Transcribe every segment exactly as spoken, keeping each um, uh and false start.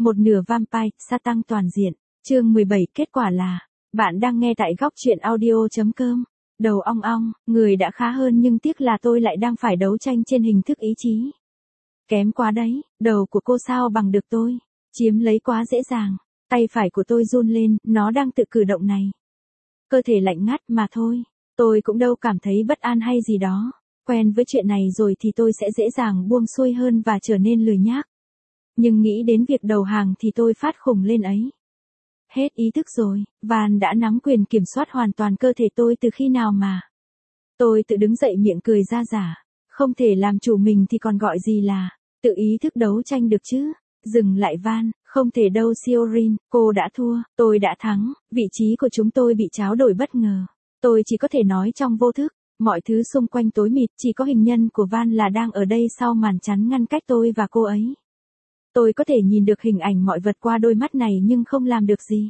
Một nửa vampire, sa tăng toàn diện. Chương mười bảy, kết quả là, bạn đang nghe tại góc truyện audio.com. Đầu ong ong, người đã khá hơn nhưng tiếc là tôi lại đang phải đấu tranh trên hình thức ý chí. Kém quá đấy, đầu của cô sao bằng được tôi. Chiếm lấy quá dễ dàng. Tay phải của tôi run lên, nó đang tự cử động này. Cơ thể lạnh ngắt mà thôi. Tôi cũng đâu cảm thấy bất an hay gì đó. Quen với chuyện này rồi thì tôi sẽ dễ dàng buông xuôi hơn và trở nên lười nhác. Nhưng nghĩ đến việc đầu hàng thì tôi phát khùng lên ấy. Hết ý thức rồi, Van đã nắm quyền kiểm soát hoàn toàn cơ thể tôi từ khi nào mà. Tôi tự đứng dậy miệng cười ra giả. Không thể làm chủ mình thì còn gọi gì là tự ý thức đấu tranh được chứ. Dừng lại Van, không thể đâu Siorin, cô đã thua, tôi đã thắng, vị trí của chúng tôi bị tráo đổi bất ngờ. Tôi chỉ có thể nói trong vô thức, mọi thứ xung quanh tối mịt, chỉ có hình nhân của Van là đang ở đây sau màn chắn ngăn cách tôi và cô ấy. Tôi có thể nhìn được hình ảnh mọi vật qua đôi mắt này nhưng không làm được gì.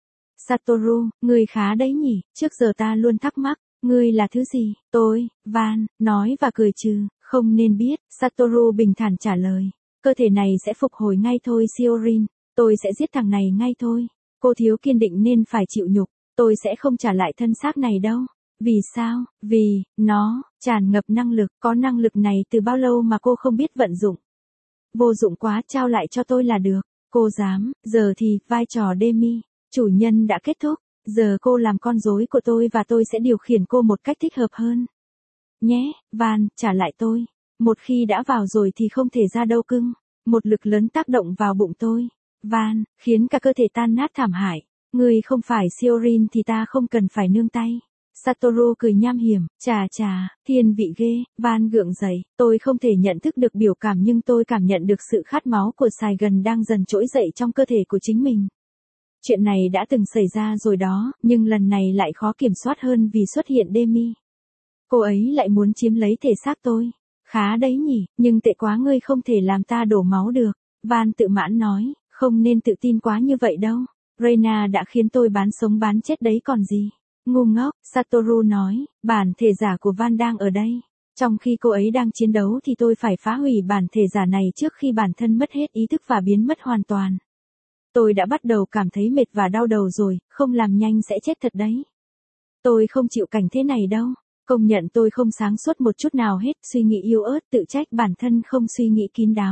Satoru, ngươi khá đấy nhỉ, trước giờ ta luôn thắc mắc, ngươi là thứ gì? Tôi, Van, nói và cười trừ, không nên biết, Satoru bình thản trả lời. Cơ thể này sẽ phục hồi ngay thôi Siorin, tôi sẽ giết thằng này ngay thôi. Cô thiếu kiên định nên phải chịu nhục, tôi sẽ không trả lại thân xác này đâu. Vì sao? Vì, nó, tràn ngập năng lực, có năng lực này từ bao lâu mà cô không biết vận dụng. Vô dụng quá, trao lại cho tôi là được. Cô dám, giờ thì, vai trò Demi, chủ nhân đã kết thúc, giờ cô làm con rối của tôi và tôi sẽ điều khiển cô một cách thích hợp hơn. Nhé, Van, trả lại tôi. Một khi đã vào rồi thì không thể ra đâu cưng. Một lực lớn tác động vào bụng tôi. Van, khiến cả cơ thể tan nát thảm hại. Người không phải Siorin thì ta không cần phải nương tay. Satoru cười nham hiểm, chà chà, thiên vị ghê. Van gượng dậy, tôi không thể nhận thức được biểu cảm nhưng tôi cảm nhận được sự khát máu của Sài Gòn đang dần trỗi dậy trong cơ thể của chính mình. Chuyện này đã từng xảy ra rồi đó, nhưng lần này lại khó kiểm soát hơn vì xuất hiện Demi. Cô ấy lại muốn chiếm lấy thể xác tôi. Khá đấy nhỉ, nhưng tệ quá, ngươi không thể làm ta đổ máu được. Van tự mãn nói, không nên tự tin quá như vậy đâu. Reina đã khiến tôi bán sống bán chết đấy còn gì. Ngu ngốc, Satoru nói, bản thể giả của Van đang ở đây. Trong khi cô ấy đang chiến đấu thì tôi phải phá hủy bản thể giả này trước khi bản thân mất hết ý thức và biến mất hoàn toàn. Tôi đã bắt đầu cảm thấy mệt và đau đầu rồi, không làm nhanh sẽ chết thật đấy. Tôi không chịu cảnh thế này đâu. Công nhận tôi không sáng suốt một chút nào hết, suy nghĩ yếu ớt, tự trách bản thân không suy nghĩ kín đáo.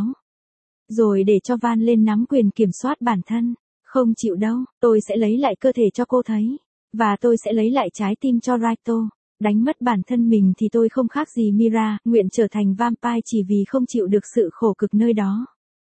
Rồi để cho Van lên nắm quyền kiểm soát bản thân. Không chịu đâu, tôi sẽ lấy lại cơ thể cho cô thấy. Và tôi sẽ lấy lại trái tim cho Raito. Đánh mất bản thân mình thì tôi không khác gì Mira, nguyện trở thành vampire chỉ vì không chịu được sự khổ cực nơi đó.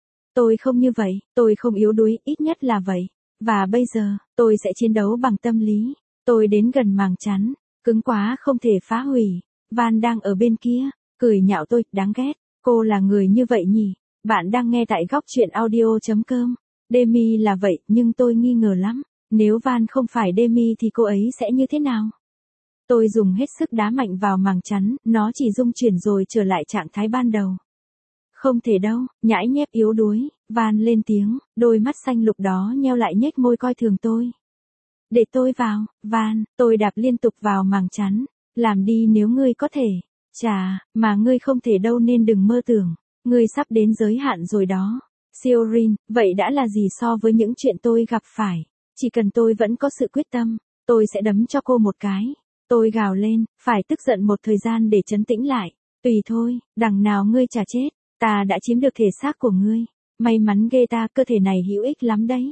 Tôi không như vậy, tôi không yếu đuối, ít nhất là vậy. Và bây giờ, tôi sẽ chiến đấu bằng tâm lý. Tôi đến gần màng chắn. Cứng quá không thể phá hủy. Van đang ở bên kia, cười nhạo tôi, đáng ghét. Cô là người như vậy nhỉ? Bạn đang nghe tại góc truyện audio.com. Demi là vậy, nhưng tôi nghi ngờ lắm. Nếu Van không phải Demi thì cô ấy sẽ như thế nào? Tôi dùng hết sức đá mạnh vào màng chắn, nó chỉ rung chuyển rồi trở lại trạng thái ban đầu. Không thể đâu, nhãi nhép yếu đuối. Van lên tiếng, đôi mắt xanh lục đó nheo lại nhếch môi coi thường tôi. Để tôi vào, Van, tôi đạp liên tục vào màng chắn. Làm đi nếu ngươi có thể. Chà, mà ngươi không thể đâu nên đừng mơ tưởng. Ngươi sắp đến giới hạn rồi đó. Siorin, vậy đã là gì so với những chuyện tôi gặp phải? Chỉ cần tôi vẫn có sự quyết tâm, tôi sẽ đấm cho cô một cái. Tôi gào lên, phải tức giận một thời gian để trấn tĩnh lại. Tùy thôi, đằng nào ngươi chả chết. Ta đã chiếm được thể xác của ngươi. May mắn ghê ta, cơ thể này hữu ích lắm đấy.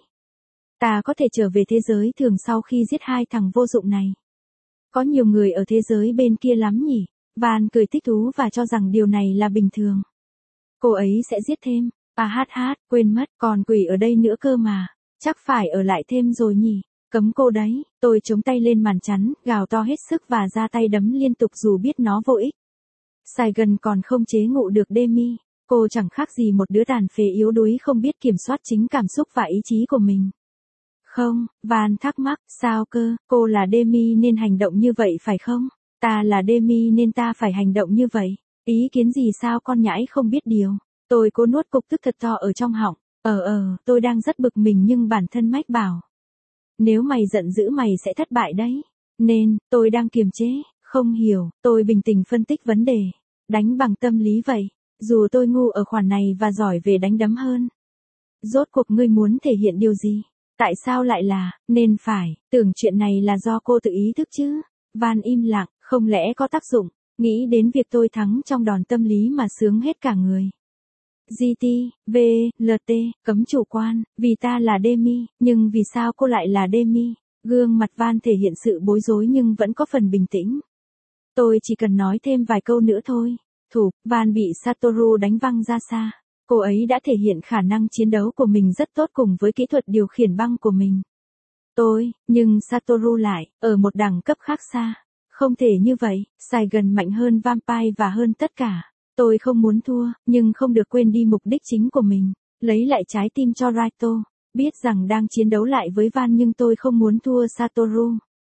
Ta có thể trở về thế giới thường sau khi giết hai thằng vô dụng này. Có nhiều người ở thế giới bên kia lắm nhỉ. Van cười thích thú và cho rằng điều này là bình thường. Cô ấy sẽ giết thêm. À hát hát, quên mất, còn quỷ ở đây nữa cơ mà. Chắc phải ở lại thêm rồi nhỉ. Cấm cô đấy. Tôi chống tay lên màn chắn, gào to hết sức và ra tay đấm liên tục dù biết nó vô ích. Sài Gòn còn không chế ngụ được Demi. Cô chẳng khác gì một đứa tàn phế yếu đuối không biết kiểm soát chính cảm xúc và ý chí của mình. Không, Van thắc mắc, sao cơ, cô là Demi nên hành động như vậy phải không? Ta là Demi nên ta phải hành động như vậy. Ý kiến gì sao con nhãi không biết điều. Tôi cố nuốt cục tức thật to ở trong họng. Ờ ờ, tôi đang rất bực mình nhưng bản thân mách bảo. Nếu mày giận dữ mày sẽ thất bại đấy. Nên, tôi đang kiềm chế, không hiểu, tôi bình tĩnh phân tích vấn đề. Đánh bằng tâm lý vậy. Dù tôi ngu ở khoản này và giỏi về đánh đấm hơn. Rốt cuộc ngươi muốn thể hiện điều gì? Tại sao lại là, nên phải, tưởng chuyện này là do cô tự ý thức chứ? Van im lặng, không lẽ có tác dụng, nghĩ đến việc tôi thắng trong đòn tâm lý mà sướng hết cả người. giê tê, vê, lờ tê, cấm chủ quan, vì ta là Demi, nhưng vì sao cô lại là Demi? Gương mặt Van thể hiện sự bối rối nhưng vẫn có phần bình tĩnh. Tôi chỉ cần nói thêm vài câu nữa thôi. Thủ, Van bị Satoru đánh văng ra xa. Cô ấy đã thể hiện khả năng chiến đấu của mình rất tốt cùng với kỹ thuật điều khiển băng của mình. Tôi, nhưng Satoru lại, ở một đẳng cấp khác xa. Không thể như vậy, Saigon mạnh hơn Vampire và hơn tất cả. Tôi không muốn thua, nhưng không được quên đi mục đích chính của mình. Lấy lại trái tim cho Raito. Biết rằng đang chiến đấu lại với Van nhưng tôi không muốn thua Satoru.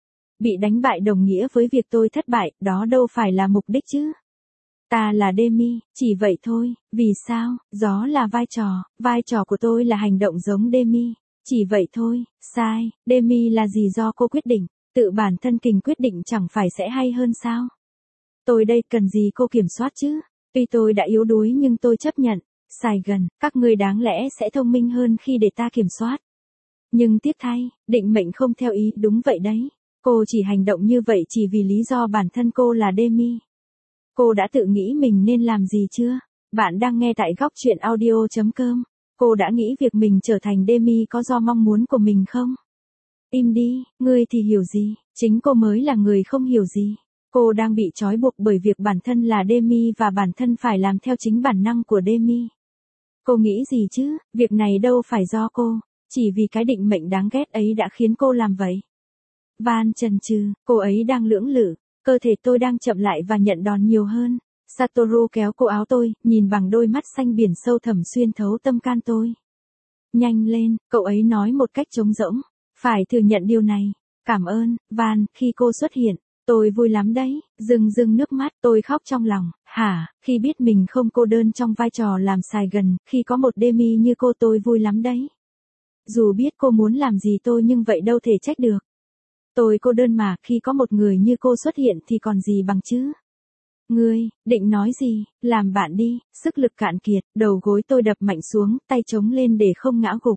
Bị đánh bại đồng nghĩa với việc tôi thất bại, đó đâu phải là mục đích chứ. Ta là Demi, chỉ vậy thôi, vì sao, gió là vai trò, vai trò của tôi là hành động giống Demi, chỉ vậy thôi, sai, Demi là gì do cô quyết định, tự bản thân Kình quyết định chẳng phải sẽ hay hơn sao? Tôi đây cần gì cô kiểm soát chứ, tuy tôi đã yếu đuối nhưng tôi chấp nhận, Saigon, các ngươi đáng lẽ sẽ thông minh hơn khi để ta kiểm soát. Nhưng tiếc thay, định mệnh không theo ý, đúng vậy đấy, cô chỉ hành động như vậy chỉ vì lý do bản thân cô là Demi. Cô đã tự nghĩ mình nên làm gì chưa? Bạn đang nghe tại góc truyện audio chấm com. Cô đã nghĩ việc mình trở thành Demi có do mong muốn của mình không? Im đi, ngươi thì hiểu gì, chính cô mới là người không hiểu gì. Cô đang bị trói buộc bởi việc bản thân là Demi và bản thân phải làm theo chính bản năng của Demi. Cô nghĩ gì chứ, việc này đâu phải do cô, chỉ vì cái định mệnh đáng ghét ấy đã khiến cô làm vậy. Van chần chừ, cô ấy đang lưỡng lự. Cơ thể tôi đang chậm lại và nhận đòn nhiều hơn. Satoru kéo cổ áo tôi, nhìn bằng đôi mắt xanh biển sâu thẳm xuyên thấu tâm can tôi. Nhanh lên, cậu ấy nói một cách trống rỗng. Phải thừa nhận điều này. Cảm ơn, Van, khi cô xuất hiện, tôi vui lắm đấy. Rưng rưng nước mắt, tôi khóc trong lòng. Hả, khi biết mình không cô đơn trong vai trò làm Saigon, khi có một Demi như cô tôi vui lắm đấy. Dù biết cô muốn làm gì tôi nhưng vậy đâu thể trách được. Tôi cô đơn mà, khi có một người như cô xuất hiện thì còn gì bằng chứ? Ngươi, định nói gì, làm bạn đi, sức lực cạn kiệt, đầu gối tôi đập mạnh xuống, tay chống lên để không ngã gục.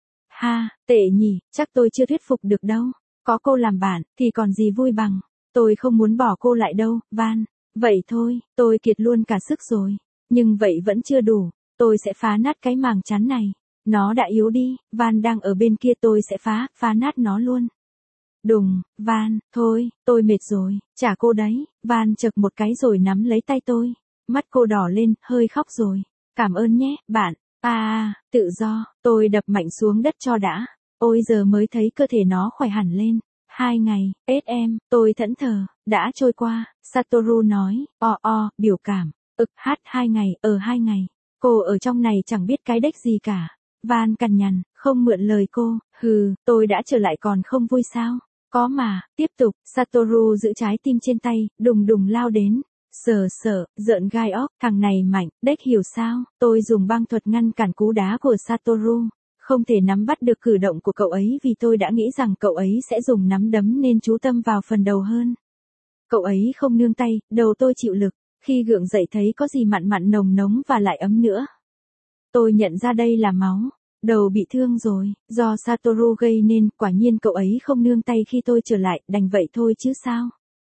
Ha, tệ nhỉ, chắc tôi chưa thuyết phục được đâu. Có cô làm bạn, thì còn gì vui bằng. Tôi không muốn bỏ cô lại đâu, Van. Vậy thôi, tôi kiệt luôn cả sức rồi. Nhưng vậy vẫn chưa đủ, tôi sẽ phá nát cái màng chắn này. Nó đã yếu đi, Van đang ở bên kia tôi sẽ phá, phá nát nó luôn. Đùng, Van, thôi, tôi mệt rồi, trả cô đấy. Van chực một cái rồi nắm lấy tay tôi. Mắt cô đỏ lên, hơi khóc rồi. Cảm ơn nhé, bạn. À, tự do, tôi đập mạnh xuống đất cho đã. Ôi giờ mới thấy cơ thể nó khỏe hẳn lên. Hai ngày, ết em, tôi thẫn thờ, đã trôi qua. Satoru nói, o o, biểu cảm. Ực hát hai ngày, ở hai ngày. Cô ở trong này chẳng biết cái đếch gì cả. Van cằn nhằn, không mượn lời cô. Hừ, tôi đã trở lại còn không vui sao? Có mà, tiếp tục, Satoru giữ trái tim trên tay, đùng đùng lao đến. Sờ sờ, rợn gai óc, thằng này mạnh, đếch hiểu sao, tôi dùng băng thuật ngăn cản cú đá của Satoru. Không thể nắm bắt được cử động của cậu ấy vì tôi đã nghĩ rằng cậu ấy sẽ dùng nắm đấm nên chú tâm vào phần đầu hơn. Cậu ấy không nương tay, đầu tôi chịu lực, khi gượng dậy thấy có gì mặn mặn nồng nống và lại ấm nữa. Tôi nhận ra đây là máu. Đầu bị thương rồi, do Satoru gây nên, quả nhiên cậu ấy không nương tay khi tôi trở lại, đành vậy thôi chứ sao.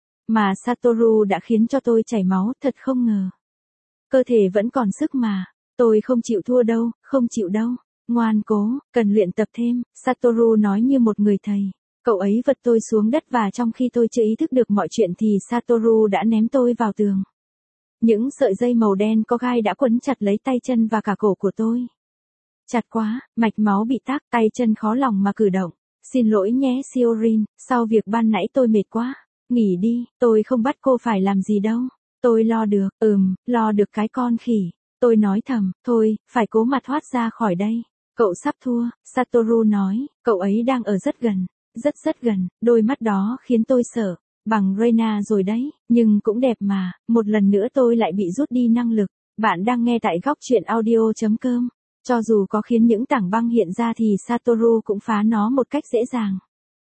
Mà Satoru đã khiến cho tôi chảy máu, thật không ngờ. Cơ thể vẫn còn sức mà, tôi không chịu thua đâu, không chịu đâu. Ngoan cố, cần luyện tập thêm, Satoru nói như một người thầy. Cậu ấy vật tôi xuống đất và trong khi tôi chưa ý thức được mọi chuyện thì Satoru đã ném tôi vào tường. Những sợi dây màu đen có gai đã quấn chặt lấy tay chân và cả cổ của tôi. Chặt quá, mạch máu bị tắc, tay chân khó lòng mà cử động. Xin lỗi nhé Siorin, sau việc ban nãy tôi mệt quá. Nghỉ đi, tôi không bắt cô phải làm gì đâu. Tôi lo được, ừm, lo được cái con khỉ. Tôi nói thầm, thôi, phải cố mà thoát ra khỏi đây. Cậu sắp thua, Satoru nói, cậu ấy đang ở rất gần, rất rất gần, đôi mắt đó khiến tôi sợ. Bằng Reina rồi đấy, nhưng cũng đẹp mà, một lần nữa tôi lại bị rút đi năng lực. Bạn đang nghe tại góc truyện audio chấm com. Cho dù có khiến những tảng băng hiện ra thì Satoru cũng phá nó một cách dễ dàng.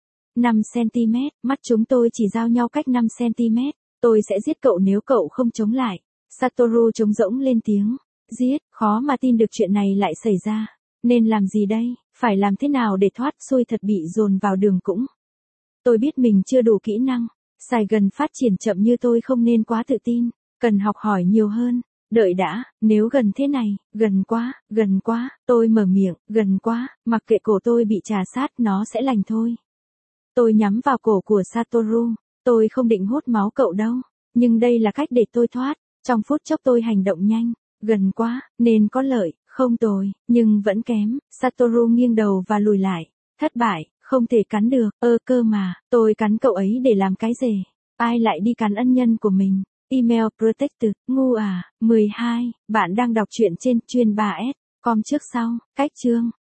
năm xăng-ti-mét, mắt chúng tôi chỉ giao nhau cách năm xăng-ti-mét. Tôi sẽ giết cậu nếu cậu không chống lại. Satoru trống rỗng lên tiếng. Giết, khó mà tin được chuyện này lại xảy ra. Nên làm gì đây, phải làm thế nào để thoát xuôi thật bị dồn vào đường cũng. Tôi biết mình chưa đủ kỹ năng, Sài Gòn phát triển chậm như tôi không nên quá tự tin, cần học hỏi nhiều hơn. Đợi đã, nếu gần thế này, gần quá, gần quá, tôi mở miệng, gần quá, mặc kệ cổ tôi bị trà sát nó sẽ lành thôi. Tôi nhắm vào cổ của Satoru, tôi không định hút máu cậu đâu, nhưng đây là cách để tôi thoát, trong phút chốc tôi hành động nhanh, gần quá, nên có lợi, không tồi, nhưng vẫn kém, Satoru nghiêng đầu và lùi lại, thất bại, không thể cắn được, ơ cơ mà, tôi cắn cậu ấy để làm cái gì, ai lại đi cắn ân nhân của mình. Email protected, ngu à, mười hai, bạn đang đọc truyện trên chuyên ba S, com trước sau, cách chương.